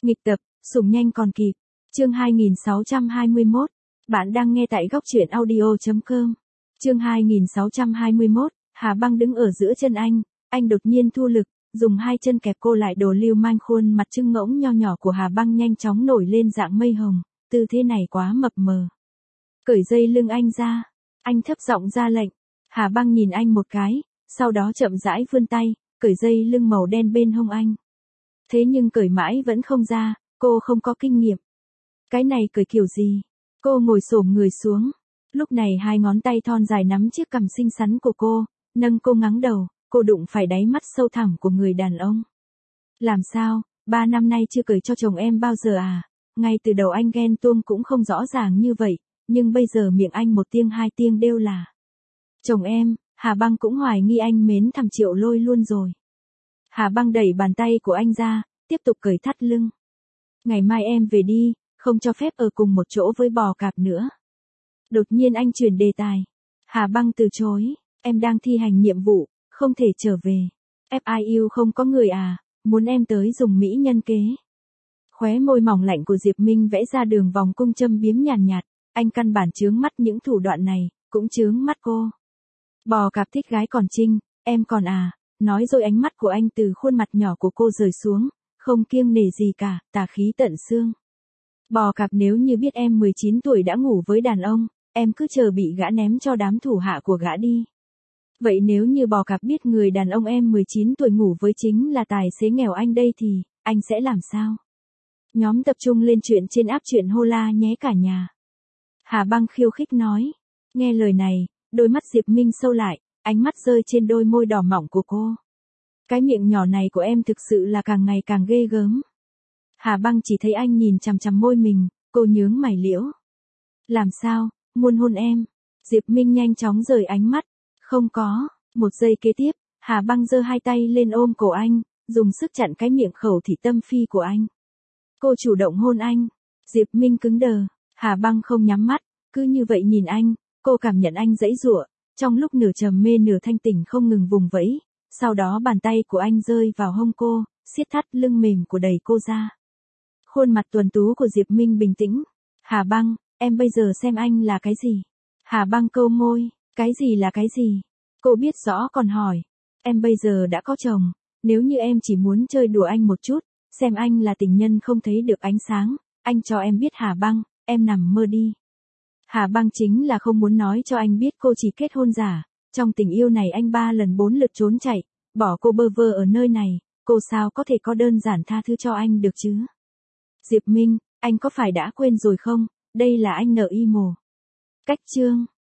Nghịch tập, sủng nhanh còn kịp. Chương 2621. Bạn đang nghe tại góc truyện audio.com. Chương 2621. Hà Băng đứng ở giữa chân anh đột nhiên thu lực, dùng hai chân kẹp cô lại, đồ lưu manh khuôn mặt trưng ngỗng nho nhỏ của Hà Băng nhanh chóng nổi lên dạng mây hồng, tư thế này quá mập mờ. Cởi dây lưng anh ra, anh thấp giọng ra lệnh. Hà Băng nhìn anh một cái, sau đó chậm rãi vươn tay, cởi dây lưng màu đen bên hông anh. Thế nhưng cởi mãi vẫn không ra, cô không có kinh nghiệm. Cái này cởi kiểu gì? Cô ngồi xổm người xuống. Lúc này hai ngón tay thon dài nắm chiếc cằm xinh xắn của cô, nâng cô ngắng đầu, cô đụng phải đáy mắt sâu thẳm của người đàn ông. Làm sao, 3 năm nay chưa cởi cho chồng em bao giờ à? Ngay từ đầu anh ghen tuông cũng không rõ ràng như vậy, nhưng bây giờ miệng anh một tiếng hai tiếng đều là chồng em. Hà Băng cũng hoài nghi anh mến thằng Triệu Lôi luôn rồi. Hà Băng đẩy bàn tay của anh ra, tiếp tục cởi thắt lưng. Ngày mai em về đi, không cho phép ở cùng một chỗ với bò cạp nữa. Đột nhiên anh chuyển đề tài. Hà Băng từ chối, em đang thi hành nhiệm vụ, không thể trở về. FIU không có người à, muốn em tới dùng mỹ nhân kế. Khóe môi mỏng lạnh của Diệp Minh vẽ ra đường vòng cung châm biếm nhàn nhạt, anh căn bản chướng mắt những thủ đoạn này, cũng chướng mắt cô. Bò cạp thích gái còn trinh, em còn à, nói rồi ánh mắt của anh từ khuôn mặt nhỏ của cô rời xuống, không kiêng nể gì cả, tà khí tận xương. Bò cạp nếu như biết em 19 tuổi đã ngủ với đàn ông, em cứ chờ bị gã ném cho đám thủ hạ của gã đi. Vậy nếu như bò cạp biết người đàn ông em 19 tuổi ngủ với chính là tài xế nghèo anh đây thì, anh sẽ làm sao? Nhóm tập trung lên chuyện trên app truyện Hola nhé cả nhà. Hà Băng khiêu khích nói. Nghe lời này, đôi mắt Diệp Minh sâu lại, ánh mắt rơi trên đôi môi đỏ mọng của cô. Cái miệng nhỏ này của em thực sự là càng ngày càng ghê gớm. Hà Băng chỉ thấy anh nhìn chằm chằm môi mình, cô nhướng mày liễu. Làm sao, muốn hôn em? Diệp Minh nhanh chóng rời ánh mắt. Không có. Một giây kế tiếp, Hà Băng giơ hai tay lên ôm cổ anh, dùng sức chặn cái miệng khẩu thị tâm phi của anh. Cô chủ động hôn anh. Diệp Minh cứng đờ. Hà Băng không nhắm mắt, cứ như vậy nhìn anh. Cô cảm nhận anh giãy giụa, trong lúc nửa trầm mê nửa thanh tỉnh không ngừng vùng vẫy. Sau đó bàn tay của anh rơi vào hông cô, siết thắt lưng mềm của đẩy cô ra. Khuôn mặt tuấn tú của Diệp Minh bình tĩnh. Hà Băng, em bây giờ xem anh là cái gì? Hà Băng câu môi, cái gì là cái gì? Cô biết rõ còn hỏi. Em bây giờ đã có chồng, nếu như em chỉ muốn chơi đùa anh một chút, xem anh là tình nhân không thấy được ánh sáng, anh cho em biết Hà Băng, em nằm mơ đi. Hà Băng chính là không muốn nói cho anh biết cô chỉ kết hôn giả, trong tình yêu này anh 3 lần 4 lượt trốn chạy, bỏ cô bơ vơ ở nơi này, cô sao có thể có đơn giản tha thứ cho anh được chứ? Diệp Minh, anh có phải đã quên rồi không, đây là anh NIMO. Cách chương